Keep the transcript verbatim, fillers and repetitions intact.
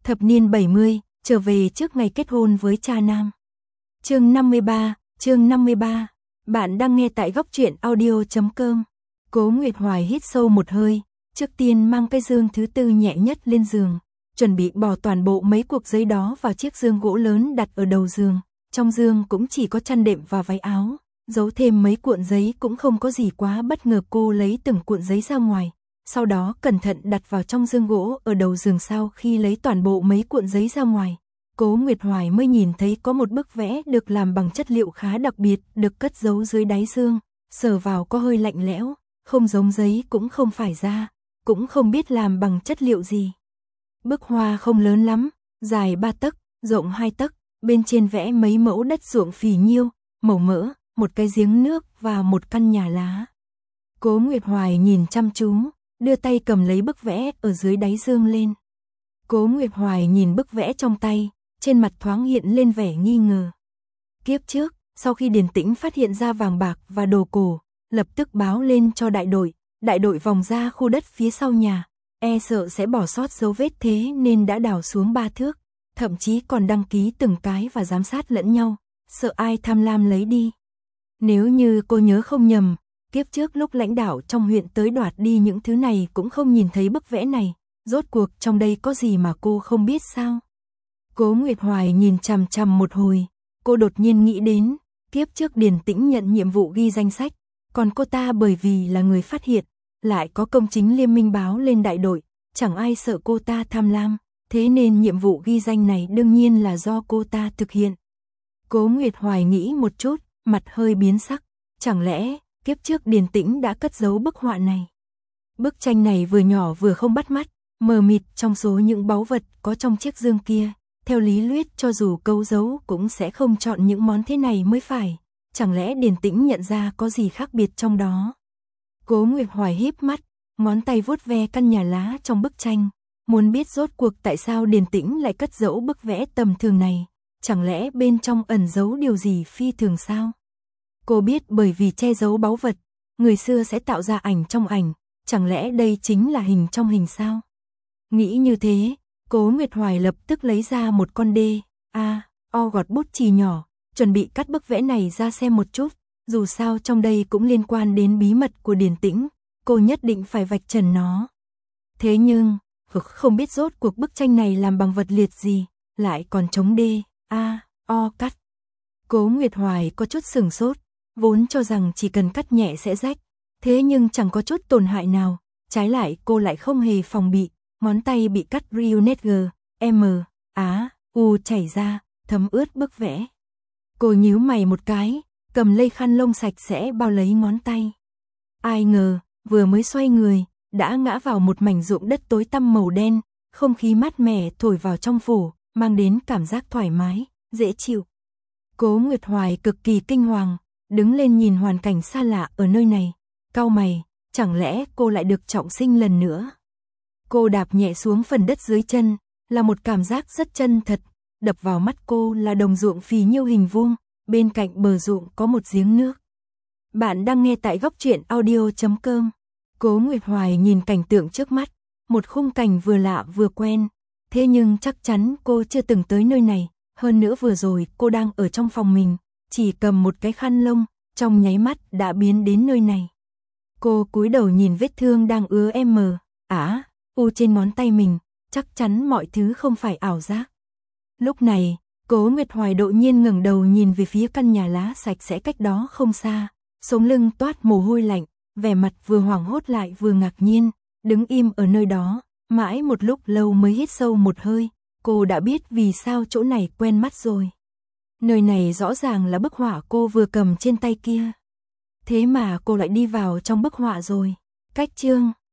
Thập niên bảy mươi, trở về trước ngày kết hôn với cha nam. Chương năm mươi ba, chương năm mươi ba. Bạn đang nghe tại góc truyện audio chấm com. Cố Nguyệt Hoài hít sâu một hơi, trước tiên mang cái dương thứ tư nhẹ nhất lên giường, chuẩn bị bỏ toàn bộ mấy cuộc giấy đó vào chiếc dương gỗ lớn đặt ở đầu giường. Trong dương cũng chỉ có chăn đệm và váy áo, giấu thêm mấy cuộn giấy cũng không có gì quá bất ngờ. Cô lấy từng cuộn giấy ra ngoài, sau đó cẩn thận đặt vào trong dương gỗ ở đầu giường. Sau khi lấy toàn bộ mấy cuộn giấy ra ngoài, Cố Nguyệt Hoài mới nhìn thấy có một bức vẽ được làm bằng chất liệu khá đặc biệt, được cất giấu dưới đáy dương, sờ vào có hơi lạnh lẽo, không giống giấy cũng không phải da, cũng không biết làm bằng chất liệu gì. Bức hoa không lớn lắm, dài ba tấc, rộng hai tấc, bên trên vẽ mấy mẫu đất ruộng phì nhiêu, màu mỡ, một cái giếng nước và một căn nhà lá. Cố Nguyệt Hoài nhìn chăm chú, đưa tay cầm lấy bức vẽ ở dưới đáy dương lên. Cố Nguyệt Hoài nhìn bức vẽ trong tay, trên mặt thoáng hiện lên vẻ nghi ngờ. Kiếp trước, sau khi Điền Tĩnh phát hiện ra vàng bạc và đồ cổ, lập tức báo lên cho đại đội, đại đội vòng ra khu đất phía sau nhà, e sợ sẽ bỏ sót dấu vết, thế nên đã đào xuống ba thước, thậm chí còn đăng ký từng cái và giám sát lẫn nhau, sợ ai tham lam lấy đi. Nếu như cô nhớ không nhầm, kiếp trước lúc lãnh đạo trong huyện tới đoạt đi những thứ này cũng không nhìn thấy bức vẽ này, rốt cuộc trong đây có gì mà cô không biết sao? Cố Nguyệt Hoài nhìn chằm chằm một hồi, cô đột nhiên nghĩ đến, kiếp trước Điền Tĩnh nhận nhiệm vụ ghi danh sách, còn cô ta bởi vì là người phát hiện, lại có công chính liên minh báo lên đại đội, chẳng ai sợ cô ta tham lam, thế nên nhiệm vụ ghi danh này đương nhiên là do cô ta thực hiện. Cố Nguyệt Hoài nghĩ một chút, mặt hơi biến sắc, chẳng lẽ kiếp trước Điền Tĩnh đã cất giấu bức họa này? Bức tranh này vừa nhỏ vừa không bắt mắt, mờ mịt trong số những báu vật có trong chiếc dương kia, theo lý thuyết cho dù câu giấu cũng sẽ không chọn những món thế này mới phải, chẳng lẽ Điền Tĩnh nhận ra có gì khác biệt trong đó? Cố Nguyệt Hoài híp mắt, ngón tay vuốt ve căn nhà lá trong bức tranh, muốn biết rốt cuộc tại sao Điền Tĩnh lại cất giấu bức vẽ tầm thường này, chẳng lẽ bên trong ẩn giấu điều gì phi thường sao? Cô biết bởi vì che giấu báu vật, người xưa sẽ tạo ra ảnh trong ảnh, chẳng lẽ đây chính là hình trong hình sao? Nghĩ như thế, Cố Nguyệt Hoài lập tức lấy ra một con đê, a, o gọt bút chì nhỏ, chuẩn bị cắt bức vẽ này ra xem một chút, dù sao trong đây cũng liên quan đến bí mật của Điền Tĩnh, cô nhất định phải vạch trần nó. Thế nhưng, không biết rốt cuộc bức tranh này làm bằng vật liệt gì, lại còn chống đê, a, o cắt. Cố Nguyệt Hoài có chút sửng sốt, vốn cho rằng chỉ cần cắt nhẹ sẽ rách, thế nhưng chẳng có chút tổn hại nào, trái lại cô lại không hề phòng bị, ngón tay bị cắt Rionetger, M, Á, U chảy ra, thấm ướt bức vẽ. Cô nhíu mày một cái, cầm lấy khăn lông sạch sẽ bao lấy ngón tay. Ai ngờ, vừa mới xoay người, đã ngã vào một mảnh ruộng đất tối tăm màu đen, không khí mát mẻ thổi vào trong phủ, mang đến cảm giác thoải mái, dễ chịu. Cố Nguyệt Hoài cực kỳ kinh hoàng, đứng lên nhìn hoàn cảnh xa lạ ở nơi này, cau mày, chẳng lẽ cô lại được trọng sinh lần nữa? Cô đạp nhẹ xuống phần đất dưới chân, là một cảm giác rất chân thật, đập vào mắt cô là đồng ruộng phì nhiêu hình vuông, bên cạnh bờ ruộng có một giếng nước. Bạn đang nghe tại góc truyện audio chấm com. Cố Nguyệt Hoài nhìn cảnh tượng trước mắt, một khung cảnh vừa lạ vừa quen, thế nhưng chắc chắn cô chưa từng tới nơi này, hơn nữa vừa rồi cô đang ở trong phòng mình, chỉ cầm một cái khăn lông, trong nháy mắt đã biến đến nơi này. Cô cúi đầu nhìn vết thương đang ứa M, Á, U trên ngón tay mình, chắc chắn mọi thứ không phải ảo giác. Lúc này, Cố Nguyệt Hoài đột nhiên ngẩng đầu nhìn về phía căn nhà lá sạch sẽ cách đó không xa, sống lưng toát mồ hôi lạnh, vẻ mặt vừa hoảng hốt lại vừa ngạc nhiên, đứng im ở nơi đó, mãi một lúc lâu mới hít sâu một hơi, cô đã biết vì sao chỗ này quen mắt rồi. Nơi này rõ ràng là bức họa cô vừa cầm trên tay kia. Thế mà cô lại đi vào trong bức họa rồi. Cách chương